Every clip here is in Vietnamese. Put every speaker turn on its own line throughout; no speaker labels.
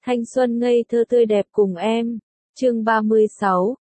Thanh xuân ngây thơ tươi đẹp cùng em. Chương 36,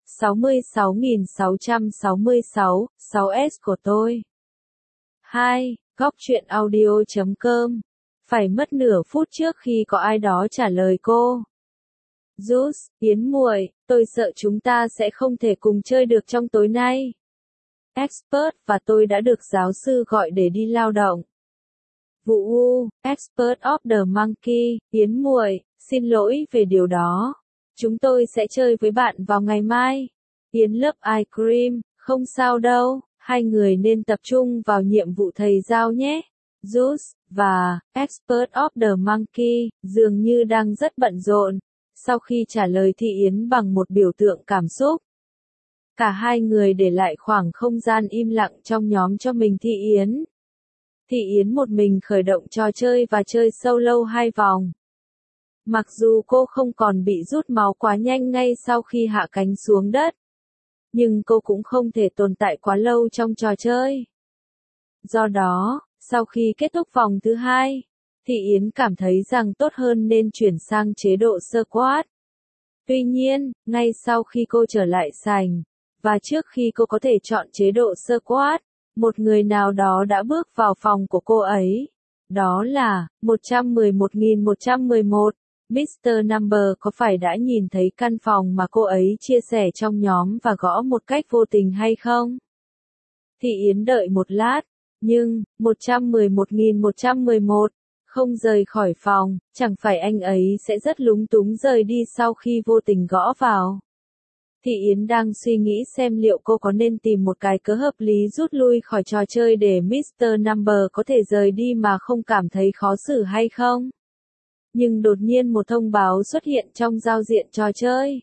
66.666, 6S của tôi. 2. Góc truyện audio.com. Phải mất nửa phút trước khi có ai đó trả lời cô. Jus, Yến muội, tôi sợ chúng ta sẽ không thể cùng chơi được trong tối nay. Expert và tôi đã được giáo sư gọi để đi lao động. Vụ U, Expert of the Monkey, Yến muội, xin lỗi về điều đó. Chúng tôi sẽ chơi với bạn vào ngày mai. Yến lớp ice cream, không sao đâu, hai người nên tập trung vào nhiệm vụ thầy giao nhé. Jus và Expert of the Monkey dường như đang rất bận rộn. Sau khi trả lời Thị Yến bằng một biểu tượng cảm xúc, cả hai người để lại khoảng không gian im lặng trong nhóm cho mình. Thị Yến một mình khởi động trò chơi và chơi solo 2 vòng. Mặc dù cô không còn bị rút máu quá nhanh ngay sau khi hạ cánh xuống đất, nhưng cô cũng không thể tồn tại quá lâu trong trò chơi. Do đó, sau khi kết thúc vòng thứ 2, Thị Yến cảm thấy rằng tốt hơn nên chuyển sang chế độ squat. Tuy nhiên, ngay sau khi cô trở lại sảnh, và trước khi cô có thể chọn chế độ squat, một người nào đó đã bước vào phòng của cô ấy. Đó là 111.111. Mr. Number có phải đã nhìn thấy căn phòng mà cô ấy chia sẻ trong nhóm và gõ một cách vô tình hay không? Thị Yến đợi một lát, nhưng 111.111 không rời khỏi phòng, chẳng phải anh ấy sẽ rất lúng túng rời đi sau khi vô tình gõ vào. Thị Yến đang suy nghĩ xem liệu cô có nên tìm một cái cớ hợp lý rút lui khỏi trò chơi để Mr. Number có thể rời đi mà không cảm thấy khó xử hay không. Nhưng đột nhiên một thông báo xuất hiện trong giao diện trò chơi.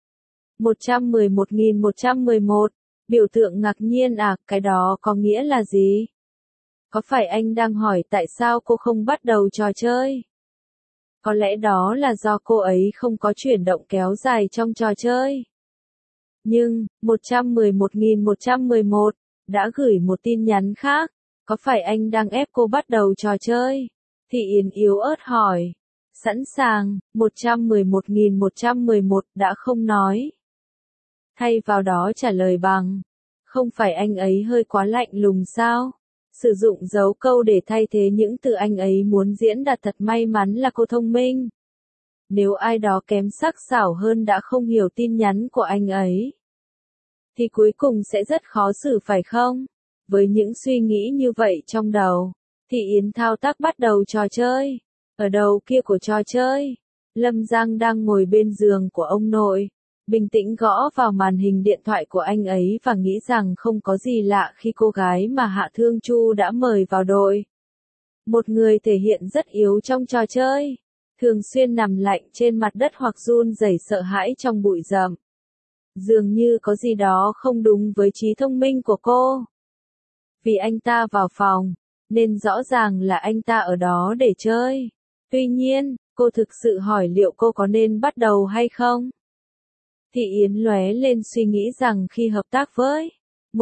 111.111, biểu tượng ngạc nhiên à, cái đó có nghĩa là gì? Có phải anh đang hỏi tại sao cô không bắt đầu trò chơi? Có lẽ đó là do cô ấy không có chuyển động kéo dài trong trò chơi. Nhưng, 111.111 đã gửi một tin nhắn khác. Có phải anh đang ép cô bắt đầu trò chơi? Thị Yến yếu ớt hỏi. Sẵn sàng, 111.111 đã không nói. Thay vào đó trả lời bằng, không phải anh ấy hơi quá lạnh lùng sao? Sử dụng dấu câu để thay thế những từ anh ấy muốn diễn đạt. Thật may mắn là cô thông minh. Nếu ai đó kém sắc sảo hơn đã không hiểu tin nhắn của anh ấy, thì cuối cùng sẽ rất khó xử phải không? Với những suy nghĩ như vậy trong đầu, Thị Yến thao tác bắt đầu trò chơi. Ở đầu kia của trò chơi, Lâm Giang đang ngồi bên giường của ông nội, bình tĩnh gõ vào màn hình điện thoại của anh ấy và nghĩ rằng không có gì lạ khi cô gái mà Hạ Thương Chu đã mời vào đội. Một người thể hiện rất yếu trong trò chơi, thường xuyên nằm lạnh trên mặt đất hoặc run rẩy sợ hãi trong bụi rậm. Dường như có gì đó không đúng với trí thông minh của cô. Vì anh ta vào phòng, nên rõ ràng là anh ta ở đó để chơi. Tuy nhiên, cô thực sự hỏi liệu cô có nên bắt đầu hay không? Thị Yến lóe lên suy nghĩ rằng khi hợp tác với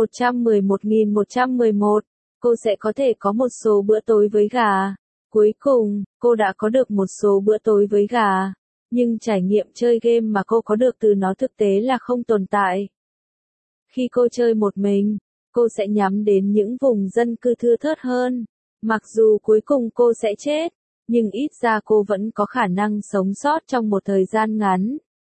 111.111, cô sẽ có thể có một số bữa tối với gà. Cuối cùng, cô đã có được một số bữa tối với gà. Nhưng trải nghiệm chơi game mà cô có được từ nó thực tế là không tồn tại. Khi cô chơi một mình, cô sẽ nhắm đến những vùng dân cư thưa thớt hơn. Mặc dù cuối cùng cô sẽ chết, nhưng ít ra cô vẫn có khả năng sống sót trong một thời gian ngắn.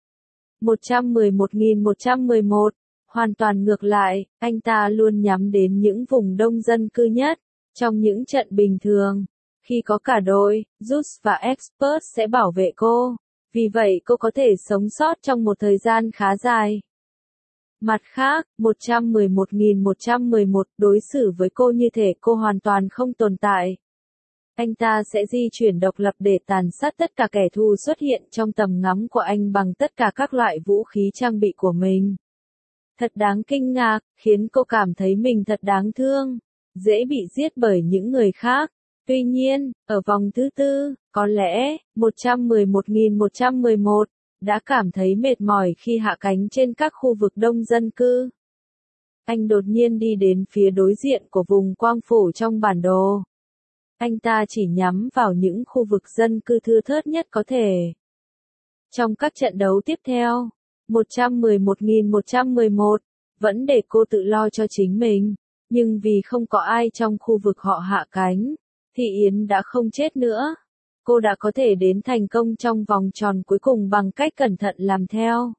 111.111, hoàn toàn ngược lại, anh ta luôn nhắm đến những vùng đông dân cư nhất. Trong những trận bình thường, khi có cả đội, Jus và Expert sẽ bảo vệ cô. Vì vậy cô có thể sống sót trong một thời gian khá dài. Mặt khác, 111.111 đối xử với cô như thể cô hoàn toàn không tồn tại. Anh ta sẽ di chuyển độc lập để tàn sát tất cả kẻ thù xuất hiện trong tầm ngắm của anh bằng tất cả các loại vũ khí trang bị của mình. Thật đáng kinh ngạc, khiến cô cảm thấy mình thật đáng thương, dễ bị giết bởi những người khác. Tuy nhiên, ở vòng thứ 4, có lẽ, 111.111 đã cảm thấy mệt mỏi khi hạ cánh trên các khu vực đông dân cư. Anh đột nhiên đi đến phía đối diện của vùng quang phủ trong bản đồ. Anh ta chỉ nhắm vào những khu vực dân cư thưa thớt nhất có thể. Trong các trận đấu tiếp theo, 111.111, vẫn để cô tự lo cho chính mình, nhưng vì không có ai trong khu vực họ hạ cánh, thì Yến đã không chết nữa. Cô đã có thể đến thành công trong vòng tròn cuối cùng bằng cách cẩn thận làm theo.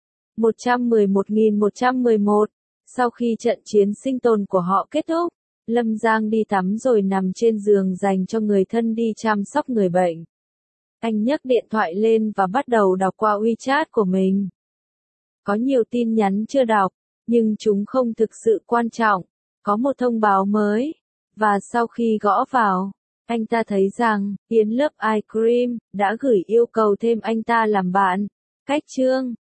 111.111, sau khi trận chiến sinh tồn của họ kết thúc, Lâm Giang đi tắm rồi nằm trên giường dành cho người thân đi chăm sóc người bệnh. Anh nhấc điện thoại lên và bắt đầu đọc qua WeChat của mình. Có nhiều tin nhắn chưa đọc, nhưng chúng không thực sự quan trọng. Có một thông báo mới, và sau khi gõ vào, anh ta thấy rằng, Yến Love Ice Cream đã gửi yêu cầu thêm anh ta làm bạn. Cách chương